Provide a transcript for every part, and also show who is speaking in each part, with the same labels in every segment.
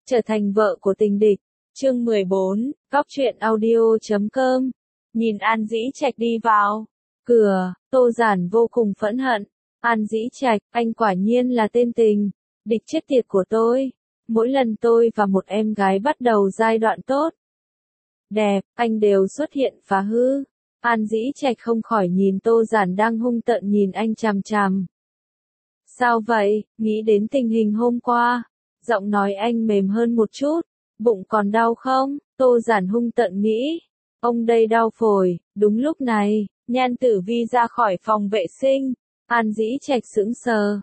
Speaker 1: Trở thành vợ của tình địch. Chương 14, Góc truyện audio.com. Nhìn An Dĩ Trạch đi vào cửa, Tô Giản vô cùng phẫn hận. An Dĩ Trạch, anh quả nhiên là tên tình địch chết tiệt của tôi. Mỗi lần tôi và một em gái bắt đầu giai đoạn tốt đẹp, anh đều xuất hiện phá hư. An Dĩ Trạch không khỏi nhìn Tô Giản đang hung tợn nhìn anh chằm chằm. Sao vậy? Nghĩ đến tình hình hôm qua, giọng nói anh mềm hơn một chút. Bụng còn đau không? Tô Giản hung tợn nghĩ. Ông đây đau phổi. Đúng lúc này, Nhan Tử Vi ra khỏi phòng vệ sinh. An Dĩ Trạch sững sờ.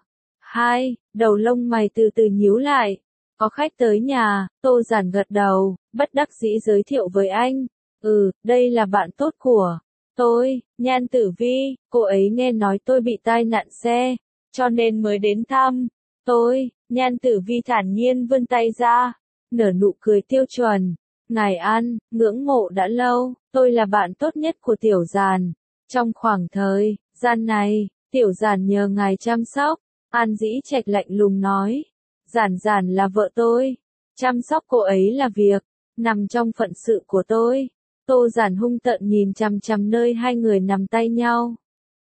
Speaker 1: Đầu lông mày từ từ nhíu lại. Có khách tới nhà. Tô Giản gật đầu, bất đắc dĩ giới thiệu với anh. Đây là bạn tốt của tôi, Nhan Tử Vi. Cô ấy nghe nói tôi bị tai nạn xe, cho nên mới đến thăm tôi. Nhan Tử Vi thản nhiên vươn tay ra, nở nụ cười tiêu chuẩn. Ngài An, ngưỡng mộ đã lâu, tôi là bạn tốt nhất của Tiểu Giản. Trong khoảng thời gian này, Tiểu Giản nhờ ngài chăm sóc. An Dĩ Trạch lạnh lùng nói. Giản Giản là vợ tôi, chăm sóc cô ấy là việc nằm trong phận sự của tôi. Tô Giản hung tợn nhìn chằm chằm nơi hai người nắm tay nhau.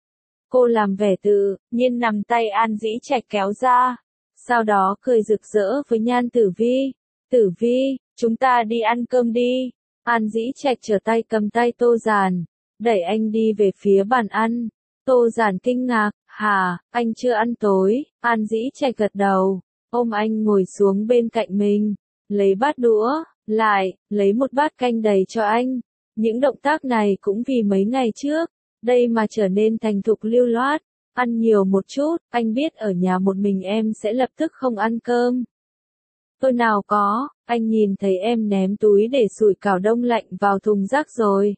Speaker 1: Cô làm vẻ tự nhiên nắm tay An Dĩ Trạch kéo ra, sau đó cười rực rỡ với Nhan Tử Vi. Tử Vi, chúng ta đi ăn cơm đi. An Dĩ Trạch trở tay cầm tay Tô Giản, đẩy anh đi về phía bàn ăn. Tô Giản kinh ngạc, hả, anh chưa ăn tối? An Dĩ Trạch gật đầu, ôm anh ngồi xuống bên cạnh mình, lấy bát đũa, lại, lấy một bát canh đầy cho anh. Những động tác này cũng vì mấy ngày trước, đây mà trở nên thành thục lưu loát. Ăn nhiều một chút, anh biết ở nhà một mình em sẽ lập tức không ăn cơm. Tôi nào có, anh nhìn thấy em ném túi để sủi cảo đông lạnh vào thùng rác rồi.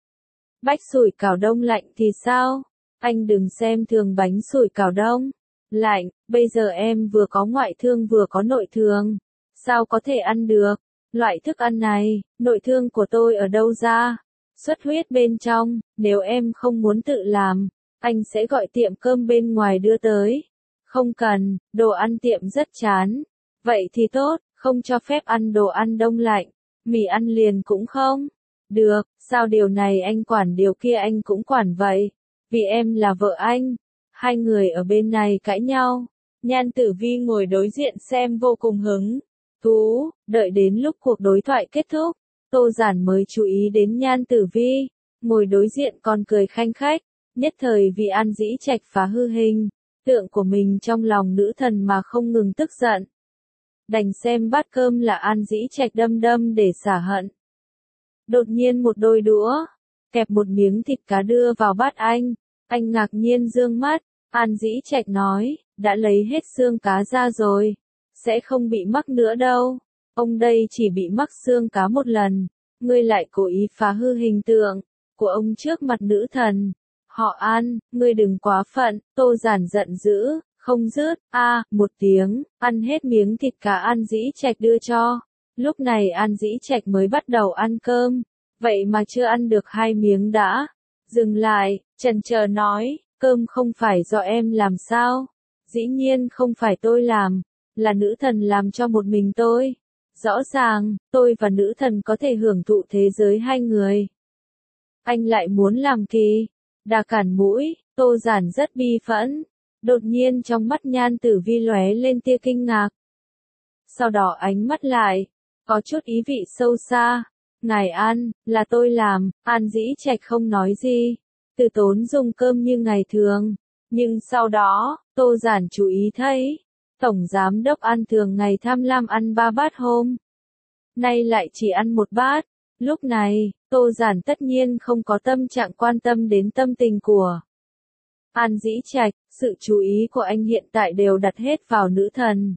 Speaker 1: Bách sủi cảo đông lạnh thì sao? Anh đừng xem thường bánh sủi cảo đông lạnh, bây giờ em vừa có ngoại thương vừa có nội thương. Sao có thể ăn được? Loại thức ăn này, nội thương của tôi ở đâu ra? Xuất huyết bên trong, nếu em không muốn tự làm, anh sẽ gọi tiệm cơm bên ngoài đưa tới. Không cần, đồ ăn tiệm rất chán. Vậy thì tốt, không cho phép ăn đồ ăn đông lạnh, mì ăn liền cũng không. Được, sao điều này anh quản điều kia anh cũng quản vậy? Vì em là vợ anh. Hai người ở bên này cãi nhau. Nhan Tử Vi ngồi đối diện xem vô cùng hứng thú, đợi đến lúc cuộc đối thoại kết thúc, Tô Giản mới chú ý đến Nhan Tử Vi, ngồi đối diện còn cười khanh khách, nhất thời vì An Dĩ Trạch phá hư hình tượng của mình trong lòng nữ thần mà không ngừng tức giận. Đành xem bát cơm là An Dĩ Trạch đâm đâm để xả hận. Đột nhiên một đôi đũa kẹp một miếng thịt cá đưa vào bát anh ngạc nhiên dương mắt. An Dĩ Trạch nói, đã lấy hết xương cá ra rồi, sẽ không bị mắc nữa đâu. Ông đây chỉ bị mắc xương cá một lần, ngươi lại cố ý phá hư hình tượng của ông trước mặt nữ thần. Họ An, ngươi đừng quá phận. Tô Giản giận dữ, không dứt, một tiếng, ăn hết miếng thịt cá An Dĩ Trạch đưa cho. Lúc này An Dĩ Trạch mới bắt đầu ăn cơm, vậy mà chưa ăn được 2 miếng đã dừng lại, chần chờ nói, cơm không phải do em làm sao? Dĩ nhiên không phải tôi làm, là nữ thần làm cho một mình tôi. Rõ ràng, tôi và nữ thần có thể hưởng thụ thế giới hai người. Anh lại muốn làm kỳ đà cản mũi. Tô Giản rất bi phẫn. Đột nhiên trong mắt Nhan Tử Vi lóe lên tia kinh ngạc. Sau đó ánh mắt lại có chút ý vị sâu xa. Ngài An, là tôi làm. An Dĩ Trạch không nói gì, từ tốn dùng cơm như ngày thường. Nhưng sau đó, Tô Giản chú ý thấy, Tổng Giám Đốc An thường ngày tham lam ăn 3 bát hôm nay lại chỉ ăn 1 bát. Lúc này, Tô Giản tất nhiên không có tâm trạng quan tâm đến tâm tình của An Dĩ Trạch, sự chú ý của anh hiện tại đều đặt hết vào nữ thần.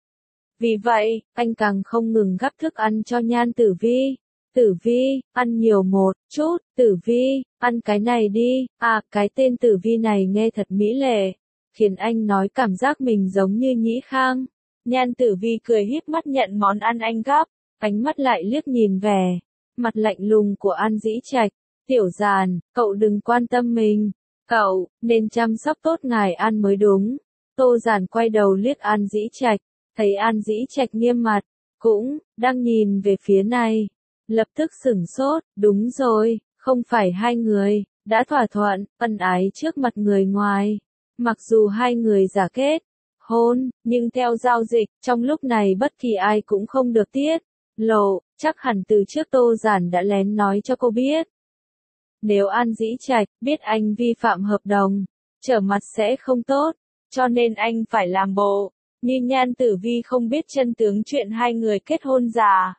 Speaker 1: Vì vậy, anh càng không ngừng gắp thức ăn cho Nhan Tử Vi. Tử Vi, ăn nhiều một chút. Tử Vi, ăn cái này đi. Cái tên Tử Vi này nghe thật mỹ lệ, khiến anh nói cảm giác mình giống như Nhĩ Khang. Nhan Tử Vi cười híp mắt nhận món ăn anh gắp, ánh mắt lại liếc nhìn vẻ mặt lạnh lùng của An Dĩ Trạch. Tiểu Giản, cậu đừng quan tâm mình, cậu nên chăm sóc tốt ngài An mới đúng. Tô Giản quay đầu liếc An Dĩ Trạch, thấy An Dĩ Trạch nghiêm mặt, cũng đang nhìn về phía này. Lập tức sửng sốt, đúng rồi, không phải hai người đã thỏa thuận, ân ái trước mặt người ngoài. Mặc dù hai người giả kết hôn, nhưng theo giao dịch, trong lúc này bất kỳ ai cũng không được tiết lộ, chắc hẳn từ trước Tô Giản đã lén nói cho cô biết. Nếu An Dĩ Trạch biết anh vi phạm hợp đồng, trở mặt sẽ không tốt, cho nên anh phải làm bộ như Nhan Tử Vi không biết chân tướng chuyện hai người kết hôn giả.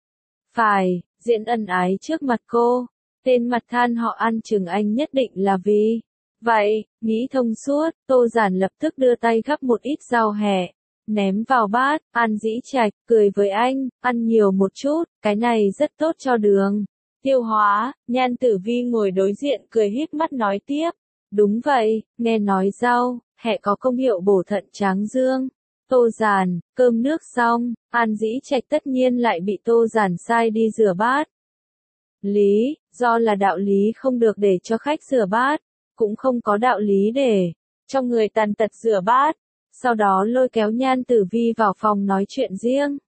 Speaker 1: Phải, diễn ân ái trước mặt cô, tên mặt than họ An chừng anh nhất định là vì. Vậy, nghĩ thông suốt, Tô Giản lập tức đưa tay gắp một ít rau hẹ, ném vào bát. An Dĩ Trạch cười với anh, ăn nhiều một chút, cái này rất tốt cho đường tiêu hóa. Nhan Tử Vi ngồi đối diện cười híp mắt nói tiếp, đúng vậy, nghe nói rau hẹ có công hiệu bổ thận tráng dương. Tô Giản, cơm nước xong, An Dĩ Trạch tất nhiên lại bị Tô Giản sai đi rửa bát. Lý do là đạo lý không được để cho khách rửa bát, cũng không có đạo lý để cho người tàn tật rửa bát. Sau đó lôi kéo Nhan Tử Vi vào phòng nói chuyện riêng.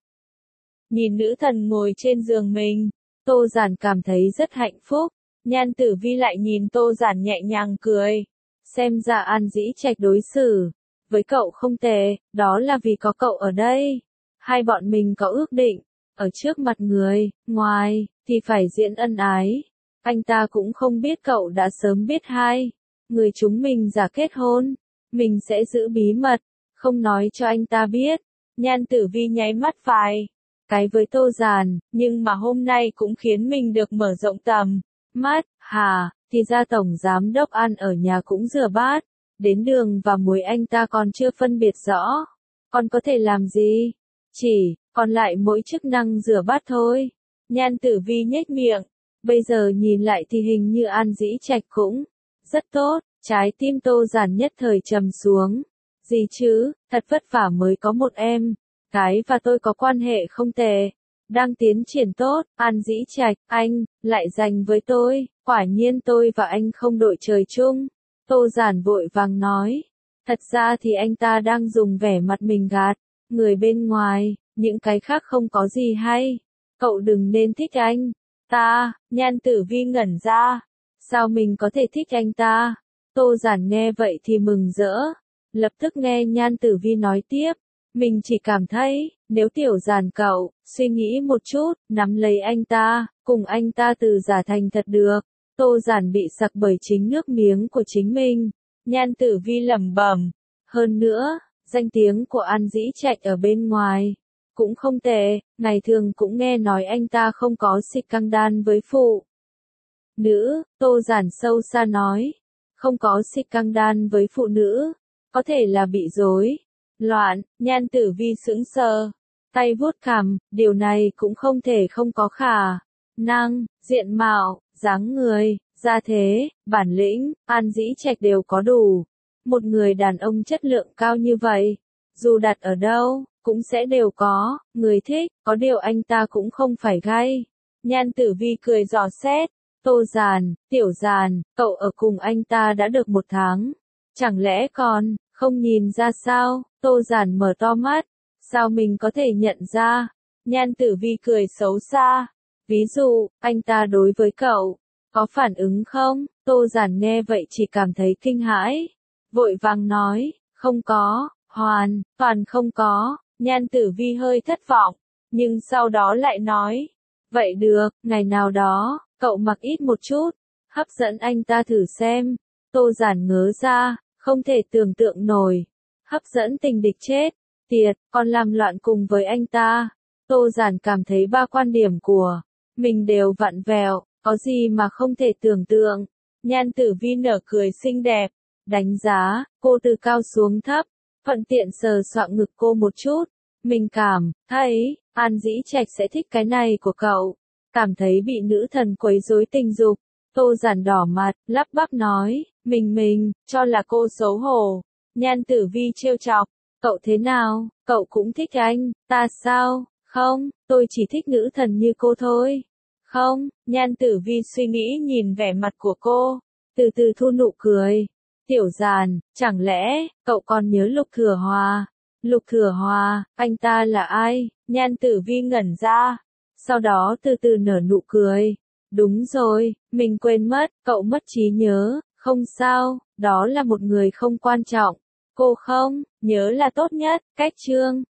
Speaker 1: Nhìn nữ thần ngồi trên giường mình, Tô Giản cảm thấy rất hạnh phúc. Nhan Tử Vi lại nhìn Tô Giản nhẹ nhàng cười. Xem ra An Dĩ Trạch đối xử với cậu không tệ, đó là vì có cậu ở đây. Hai bọn mình có ước định, ở trước mặt người ngoài thì phải diễn ân ái. Anh ta cũng không biết cậu đã sớm biết hai người chúng mình giả kết hôn, mình sẽ giữ bí mật, không nói cho anh ta biết. Nhan Tử Vi nháy mắt vài cái với Tô Giản, nhưng mà hôm nay cũng khiến mình được mở rộng tầm mắt. Hà, thì ra tổng giám đốc An ở nhà cũng rửa bát, đến đường và muối anh ta còn chưa phân biệt rõ. Còn có thể làm gì? Chỉ còn lại mỗi chức năng rửa bát thôi. Nhan Tử Vi nhếch miệng, bây giờ nhìn lại thì hình như An Dĩ Trạch cũng rất tốt. Trái tim Tô Giản nhất thời trầm xuống. Gì chứ, thật vất vả mới có một em gái và tôi có quan hệ không tệ, đang tiến triển tốt. An Dĩ Trạch, anh lại dành với tôi, quả nhiên tôi và anh không đội trời chung. Tô Giản vội vàng nói, thật ra thì anh ta đang dùng vẻ mặt mình gạt người bên ngoài, những cái khác không có gì hay. Cậu đừng nên thích anh ta. Nhan Tử Vi ngẩn ra, sao mình có thể thích anh ta? Tô Giản nghe vậy thì mừng rỡ, lập tức nghe Nhan Tử Vi nói tiếp, mình chỉ cảm thấy, nếu Tiểu Giản cậu suy nghĩ một chút, nắm lấy anh ta, cùng anh ta từ giả thành thật được. Tô Giản bị sặc bởi chính nước miếng của chính mình. Nhan Tử Vi lẩm bẩm, hơn nữa, danh tiếng của An Dĩ Trạch ở bên ngoài cũng không tệ, ngày thường cũng nghe nói anh ta không có scandal với phụ nữ. Tô Giản sâu xa nói, không có scandal với phụ nữ, có thể là bị rối loạn. Nhan Tử Vi sững sờ, tay vuốt cằm, điều này cũng không thể không có khả năng. Diện mạo, dáng người, gia thế, bản lĩnh, An Dĩ Trạch đều có đủ. Một người đàn ông chất lượng cao như vậy, dù đặt ở đâu, cũng sẽ đều có người thích, có điều anh ta cũng không phải gay. Nhan Tử Vi cười dò xét, Tô Giản, Tiểu Giản, cậu ở cùng anh ta đã được 1 tháng, chẳng lẽ còn không nhìn ra sao? Tô Giản mở to mắt, sao mình có thể nhận ra? Nhan Tử Vi cười xấu xa, ví dụ, anh ta đối với cậu có phản ứng không? Tô Giản nghe vậy chỉ cảm thấy kinh hãi, vội vàng nói, không có, hoàn toàn không có. Nhan Tử Vi hơi thất vọng, nhưng sau đó lại nói, vậy được, ngày nào đó, cậu mặc ít một chút, hấp dẫn anh ta thử xem. Tô Giản ngớ ra, không thể tưởng tượng nổi, hấp dẫn tình địch chết tiệt, còn làm loạn cùng với anh ta. Tô Giản cảm thấy ba quan điểm của mình đều vặn vẹo, có gì mà không thể tưởng tượng. Nhan Tử Vi nở cười xinh đẹp, đánh giá cô từ cao xuống thấp, thuận tiện sờ soạng ngực cô một chút. Mình cảm thấy An Dĩ Trạch sẽ thích cái này của cậu, cảm thấy bị nữ thần quấy rối tình dục. Tô Giản đỏ mặt, lắp bắp nói, mình cho là cô xấu hổ. Nhan Tử Vi trêu chọc, cậu thế nào, cậu cũng thích anh ta sao? Không, tôi chỉ thích nữ thần như cô thôi. Không, Nhan Tử Vi suy nghĩ nhìn vẻ mặt của cô, từ từ thu nụ cười. Tiểu Giản, chẳng lẽ cậu còn nhớ Lục Thừa Hòa? Lục Thừa Hòa, anh ta là ai? Nhan Tử Vi ngẩn ra, sau đó từ từ nở nụ cười. Đúng rồi, mình quên mất, cậu mất trí nhớ, không sao, đó là một người không quan trọng. Cô không, nhớ là tốt nhất, cách chương.